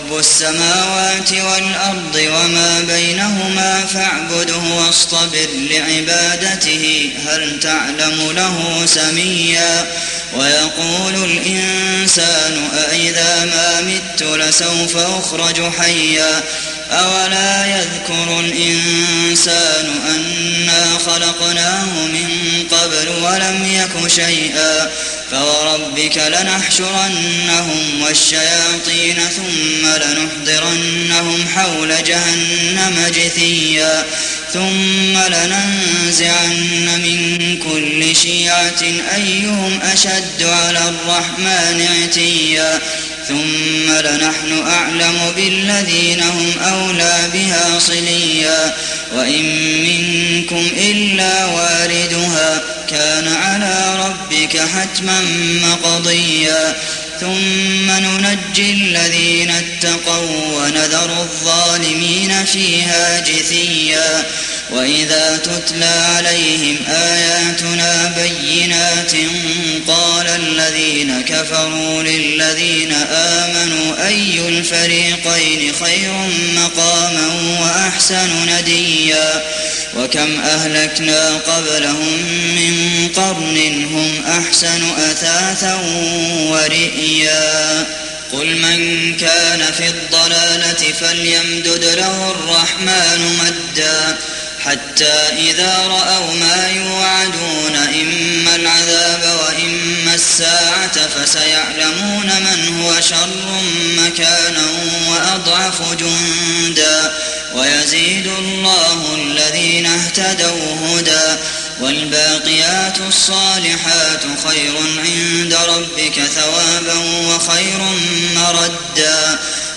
رب السماوات والأرض وما بينهما فاعبده واصطبر لعبادته هل تعلم له سميا ويقول الإنسان أإذا ما مت لسوف أخرج حيا أولا يذكر الإنسان أنا خلقناه من قبل ولم يك شيئا فوربك لنحشرنهم والشياطين ثم لنحضرنهم حول جهنم جثيا ثم لننزعن من كل شيعة أيهم أشد على الرحمن عتيا ثم لنحن أعلم بالذين هم أولى بها صليا وإن منكم إلا واردها كان على ربك حتما مقضيا ثم ننجي الذين اتقوا ونذر الظالمين فيها جثيا وإذا تتلى عليهم آياتنا بينات قال الذين كفروا للذين آمنوا أي الفريقين خير مقاما وأحسن نديا وكم أهلكنا قبلهم من قرن هم أحسن أثاثا ورئيا قل من كان في الضلالة فليمدد له الرحمن مدا حتى إذا رأوا ما يوعدون إما العذاب وإما الساعة فسيعلمون من هو شر مكانا وأضعف جندا ويزيد الله الذين اهتدوا هدى والباقيات الصالحات خير عند ربك ثوابا وخير مردا